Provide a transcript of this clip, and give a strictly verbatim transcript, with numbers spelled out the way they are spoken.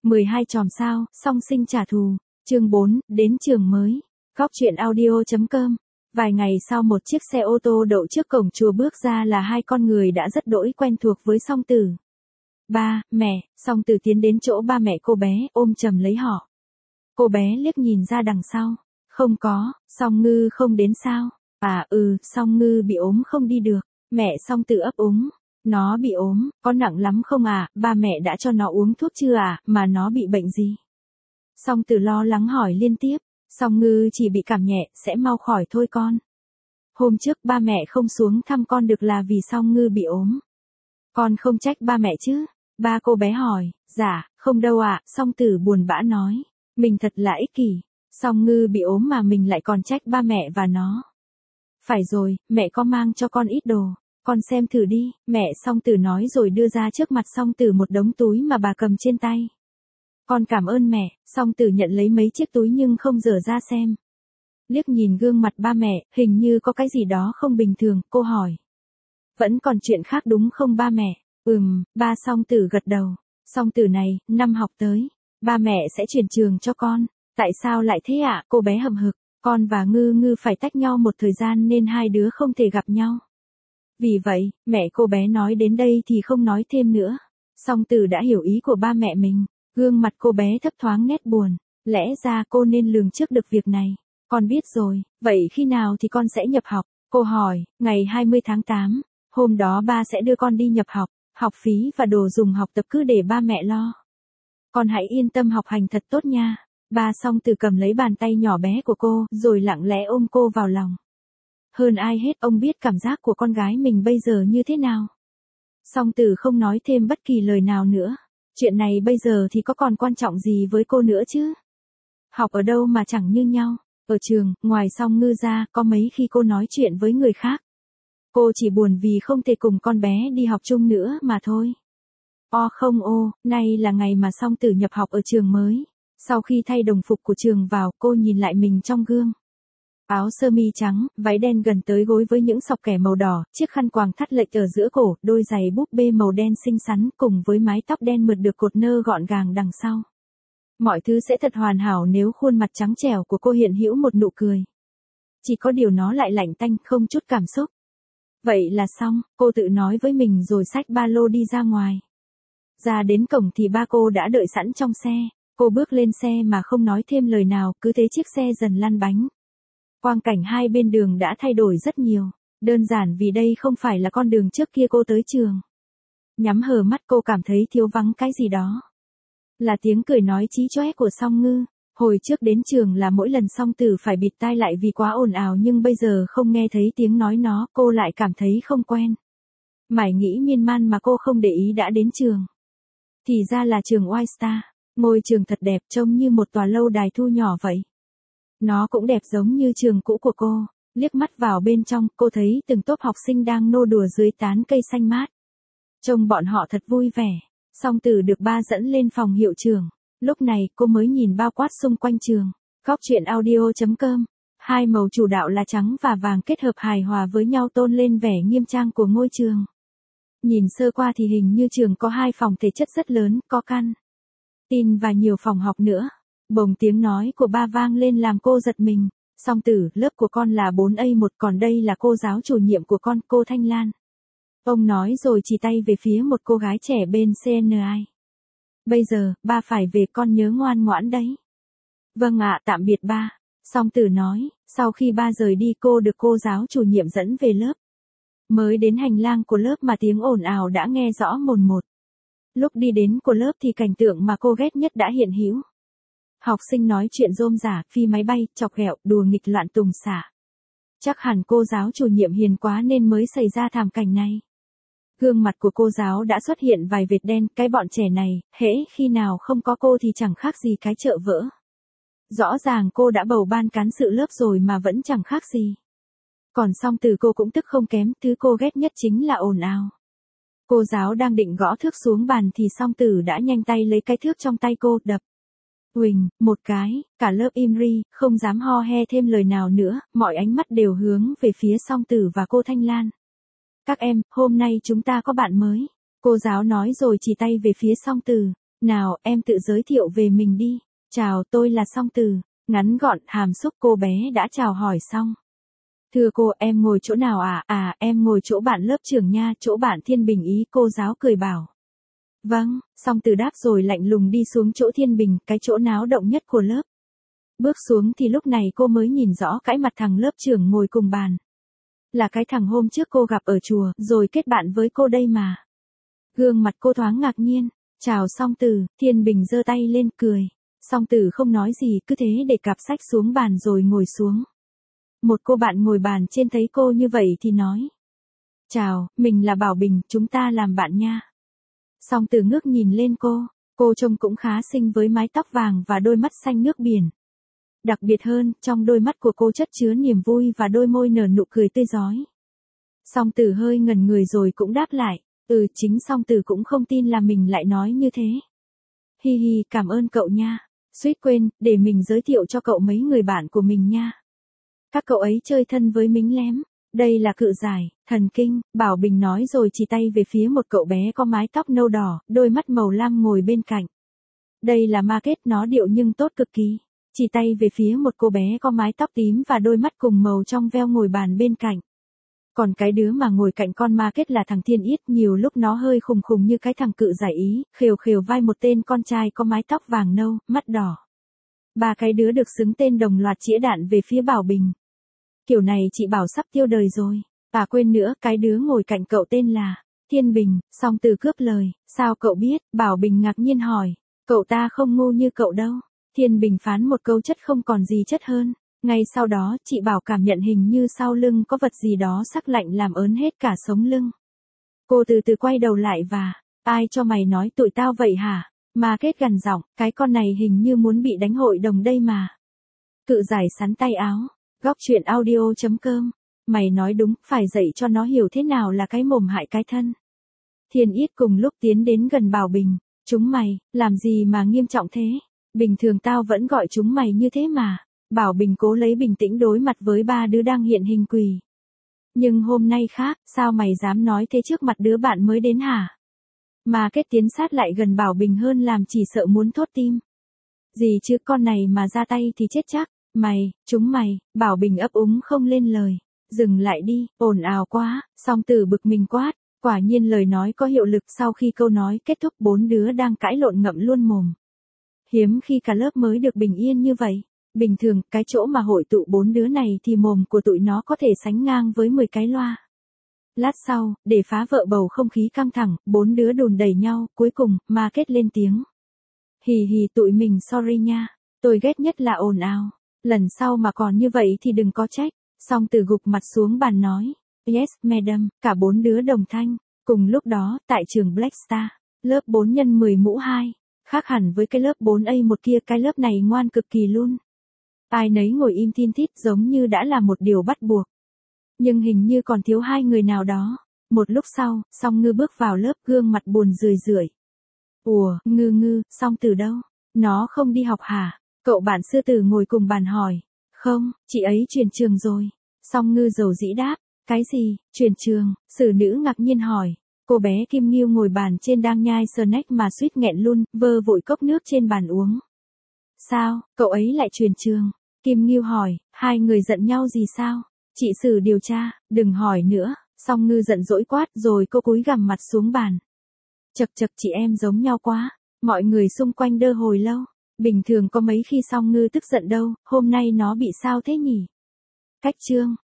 mười hai chòm sao, song sinh trả thù. Chương bốn, đến trường mới. Góc truyện audio chấm com. Vài ngày sau một chiếc xe ô tô đậu trước cổng chùa bước ra là hai con người đã rất đỗi quen thuộc với Song Tử. Ba, mẹ, Song Tử tiến đến chỗ ba mẹ cô bé, ôm chầm lấy họ. Cô bé liếc nhìn ra đằng sau. Không có, Song Ngư không đến sao? À ừ, Song Ngư bị ốm không đi được. Mẹ Song Tử ấp úng. Nó bị ốm, có nặng lắm không à, ba mẹ đã cho nó uống thuốc chưa à, mà nó bị bệnh gì? Song Tử lo lắng hỏi liên tiếp. Song Ngư chỉ bị cảm nhẹ, sẽ mau khỏi thôi con. Hôm trước ba mẹ không xuống thăm con được là vì Song Ngư bị ốm. Con không trách ba mẹ chứ? Ba cô bé hỏi. Dạ, không đâu ạ, à, Song Tử buồn bã nói. Mình thật là ích kỷ. Song Ngư bị ốm mà mình lại còn trách ba mẹ và nó. Phải rồi, mẹ có mang cho con ít đồ. Con xem thử đi, mẹ Song Tử nói rồi đưa ra trước mặt Song Tử một đống túi mà bà cầm trên tay. Con cảm ơn mẹ. Song Tử nhận lấy mấy chiếc túi nhưng không dở ra xem. Liếc nhìn gương mặt ba mẹ, hình như có cái gì đó không bình thường, cô hỏi. Vẫn còn chuyện khác đúng không ba mẹ? Ừm, ba Song Tử gật đầu. Song Tử này, năm học tới, ba mẹ sẽ chuyển trường cho con. Tại sao lại thế ạ? À? Cô bé hậm hực. Con và Ngư Ngư phải tách nhau một thời gian nên hai đứa không thể gặp nhau. Vì vậy, mẹ cô bé nói đến đây thì không nói thêm nữa. Song Tử đã hiểu ý của ba mẹ mình. Gương mặt cô bé thấp thoáng nét buồn. Lẽ ra cô nên lường trước được việc này. Con biết rồi, vậy khi nào thì con sẽ nhập học? Cô hỏi. Ngày hai mươi tháng tám. Hôm đó ba sẽ đưa con đi nhập học. Học phí và đồ dùng học tập cứ để ba mẹ lo. Con hãy yên tâm học hành thật tốt nha. Ba Song Tử cầm lấy bàn tay nhỏ bé của cô, rồi lặng lẽ ôm cô vào lòng. Hơn ai hết ông biết cảm giác của con gái mình bây giờ như thế nào. Song Tử không nói thêm bất kỳ lời nào nữa. Chuyện này bây giờ thì có còn quan trọng gì với cô nữa chứ? Học ở đâu mà chẳng như nhau. Ở trường, ngoài Song Ngư ra, có mấy khi cô nói chuyện với người khác. Cô chỉ buồn vì không thể cùng con bé đi học chung nữa mà thôi. O không ô, nay là ngày mà Song Tử nhập học ở trường mới. Sau khi thay đồng phục của trường vào, cô nhìn lại mình trong gương. Áo sơ mi trắng, váy đen gần tới gối với những sọc kẻ màu đỏ, chiếc khăn quàng thắt lệch ở giữa cổ, đôi giày búp bê màu đen xinh xắn cùng với mái tóc đen mượt được cột nơ gọn gàng đằng sau. Mọi thứ sẽ thật hoàn hảo nếu khuôn mặt trắng trẻo của cô hiện hữu một nụ cười. Chỉ có điều nó lại lạnh tanh, không chút cảm xúc. Vậy là xong, cô tự nói với mình rồi xách ba lô đi ra ngoài. Ra đến cổng thì ba cô đã đợi sẵn trong xe. Cô bước lên xe mà không nói thêm lời nào, cứ thế chiếc xe dần lăn bánh. Quang cảnh hai bên đường đã thay đổi rất nhiều, đơn giản vì đây không phải là con đường trước kia cô tới trường. Nhắm hờ mắt cô cảm thấy thiếu vắng cái gì đó. Là tiếng cười nói chí chóe của Song Ngư. Hồi trước đến trường là mỗi lần Song Tử phải bịt tai lại vì quá ồn ào nhưng bây giờ không nghe thấy tiếng nói nó, cô lại cảm thấy không quen. Mải nghĩ miên man mà cô không để ý đã đến trường. Thì ra là trường White Star. Ngôi trường thật đẹp, trông như một tòa lâu đài thu nhỏ vậy. Nó cũng đẹp giống như trường cũ của cô. Liếc mắt vào bên trong, cô thấy từng tốp học sinh đang nô đùa dưới tán cây xanh mát. Trông bọn họ thật vui vẻ. Song Tử được ba dẫn lên phòng hiệu trưởng. Lúc này, cô mới nhìn bao quát xung quanh trường. Góc truyện audio chấm com. Hai màu chủ đạo là trắng và vàng kết hợp hài hòa với nhau tôn lên vẻ nghiêm trang của ngôi trường. Nhìn sơ qua thì hình như trường có hai phòng thể chất rất lớn, có căn tin và nhiều phòng học nữa. Bỗng tiếng nói của ba vang lên làm cô giật mình. Song Tử, lớp của con là bốn A một, còn đây là cô giáo chủ nhiệm của con, cô Thanh Lan. Ông nói rồi chỉ tay về phía một cô gái trẻ bên xê en i. Bây giờ, ba phải về, con nhớ ngoan ngoãn đấy. Vâng ạ, tạm biệt ba. Song Tử nói. Sau khi ba rời đi cô được cô giáo chủ nhiệm dẫn về lớp. Mới đến hành lang của lớp mà tiếng ồn ào đã nghe rõ mồn một. Lúc đi đến của lớp thì cảnh tượng mà cô ghét nhất đã hiện hữu. Học sinh nói chuyện rôm rả, phi máy bay, chọc ghẹo, đùa nghịch loạn tùng xả. Chắc hẳn cô giáo chủ nhiệm hiền quá nên mới xảy ra thảm cảnh này. Gương mặt của cô giáo đã xuất hiện vài vệt đen, cái bọn trẻ này, hễ khi nào không có cô thì chẳng khác gì cái chợ vỡ. Rõ ràng cô đã bầu ban cán sự lớp rồi mà vẫn chẳng khác gì. Còn Song Tử cô cũng tức không kém, thứ cô ghét nhất chính là ồn ào. Cô giáo đang định gõ thước xuống bàn thì Song Tử đã nhanh tay lấy cái thước trong tay cô, đập. Huỳnh, một cái, cả lớp im ri, không dám ho he thêm lời nào nữa, mọi ánh mắt đều hướng về phía Song Tử và cô Thanh Lan. Các em, hôm nay chúng ta có bạn mới. Cô giáo nói rồi chỉ tay về phía Song Tử. Nào, em tự giới thiệu về mình đi. Chào, tôi là Song Từ. Ngắn gọn, hàm xúc cô bé đã chào hỏi xong. Thưa cô, em ngồi chỗ nào à? À, em ngồi chỗ bạn lớp trưởng nha, chỗ bạn Thiên Bình ý, cô giáo cười bảo. Vâng, Song Từ đáp rồi lạnh lùng đi xuống chỗ Thiên Bình, cái chỗ náo động nhất của lớp. Bước xuống thì lúc này cô mới nhìn rõ cái mặt thằng lớp trưởng ngồi cùng bàn. Là cái thằng hôm trước cô gặp ở chùa, rồi kết bạn với cô đây mà. Gương mặt cô thoáng ngạc nhiên. Chào Song Từ, Thiên Bình giơ tay lên cười. Song Từ không nói gì, cứ thế để cặp sách xuống bàn rồi ngồi xuống. Một cô bạn ngồi bàn trên thấy cô như vậy thì nói. Chào, mình là Bảo Bình, chúng ta làm bạn nha. Song Từ ngước nhìn lên cô, cô trông cũng khá xinh với mái tóc vàng và đôi mắt xanh nước biển. Đặc biệt hơn, trong đôi mắt của cô chất chứa niềm vui và đôi môi nở nụ cười tươi rói. Song Từ hơi ngẩn người rồi cũng đáp lại. Ừ, chính Song Từ cũng không tin là mình lại nói như thế. Hi hi, cảm ơn cậu nha. Suýt quên, để mình giới thiệu cho cậu mấy người bạn của mình nha. Các cậu ấy chơi thân với Mính Lém. Đây là Cự Giải, Thần Kinh, Bảo Bình nói rồi chỉ tay về phía một cậu bé có mái tóc nâu đỏ, đôi mắt màu lam ngồi bên cạnh. Đây là Market, nó điệu nhưng tốt cực kỳ. Chỉ tay về phía một cô bé có mái tóc tím và đôi mắt cùng màu trong veo ngồi bàn bên cạnh. Còn cái đứa mà ngồi cạnh con Market là thằng Thiên Yết, nhiều lúc nó hơi khùng khùng như cái thằng Cự Giải ý, khều khều vai một tên con trai có mái tóc vàng nâu, mắt đỏ. Ba cái đứa được xứng tên đồng loạt chĩa đạn về phía Bảo Bình. Kiểu này chị bảo sắp tiêu đời rồi. À quên nữa, cái đứa ngồi cạnh cậu tên là Thiên Bình. Song Từ cướp lời. Sao cậu biết? Bảo Bình ngạc nhiên hỏi. Cậu ta không ngu như cậu đâu. Thiên Bình phán một câu chất không còn gì chất hơn. Ngay sau đó, chị Bảo cảm nhận hình như sau lưng có vật gì đó sắc lạnh làm ớn hết cả sống lưng. Cô từ từ quay đầu lại và, ai cho mày nói tụi tao vậy hả? Market gằn giọng, cái con này hình như muốn bị đánh hội đồng đây mà. Cự Giải sắn tay áo, góc chuyện audio chấm com. Mày nói đúng, phải dạy cho nó hiểu thế nào là cái mồm hại cái thân. Thiên Yết cùng lúc tiến đến gần Bảo Bình. Chúng mày, làm gì mà nghiêm trọng thế? Bình thường tao vẫn gọi chúng mày như thế mà. Bảo Bình cố lấy bình tĩnh đối mặt với ba đứa đang hiện hình quỷ. Nhưng hôm nay khác, sao mày dám nói thế trước mặt đứa bạn mới đến hả? Mà kết tiến sát lại gần Bảo Bình hơn làm chỉ sợ muốn thốt tim. Gì chứ con này mà ra tay thì chết chắc. Mày, chúng mày, Bảo Bình ấp úng không lên lời. Dừng lại đi, ồn ào quá, Song Từ bực mình quát. Quả nhiên lời nói có hiệu lực, sau khi câu nói kết thúc bốn đứa đang cãi lộn ngậm luôn mồm. Hiếm khi cả lớp mới được bình yên như vậy. Bình thường, cái chỗ mà hội tụ bốn đứa này thì mồm của tụi nó có thể sánh ngang với mười cái loa. Lát sau, để phá vỡ bầu không khí căng thẳng, bốn đứa đùn đẩy nhau, cuối cùng, Market lên tiếng. Hì hì tụi mình sorry nha, tôi ghét nhất là ồn ào. Lần sau mà còn như vậy thì đừng có trách. Song Từ gục mặt xuống bàn nói. Yes, madam, cả bốn đứa đồng thanh. Cùng lúc đó, tại trường Black Star, lớp bốn nhân mười mũ hai. Khác hẳn với cái lớp bốn A một kia, cái lớp này ngoan cực kỳ luôn. Ai nấy ngồi im thin thít giống như đã là một điều bắt buộc. Nhưng hình như còn thiếu hai người nào đó. Một lúc sau, Song Ngư bước vào lớp, gương mặt buồn rười rượi. Ủa, Ngư Ngư, Song Từ đâu? Nó không đi học hả? Cậu bạn Sư Tử ngồi cùng bàn hỏi. Không, chị ấy chuyển trường rồi. Song Ngư dầu dĩ đáp. Cái gì, chuyển trường? Sử nữ ngạc nhiên hỏi. Cô bé Kim Nghiêu ngồi bàn trên đang nhai snack mà suýt nghẹn luôn, vơ vội cốc nước trên bàn uống. Sao, cậu ấy lại chuyển trường? Kim Nghiêu hỏi, hai người giận nhau gì sao? Chị Sử điều tra, đừng hỏi nữa. Song Ngư giận dỗi quát rồi cô cúi gằm mặt xuống bàn. Chật chật chị em giống nhau quá. Mọi người xung quanh đơ hồi lâu. Bình thường có mấy khi Song Ngư tức giận đâu, hôm nay nó bị sao thế nhỉ? Cách chương.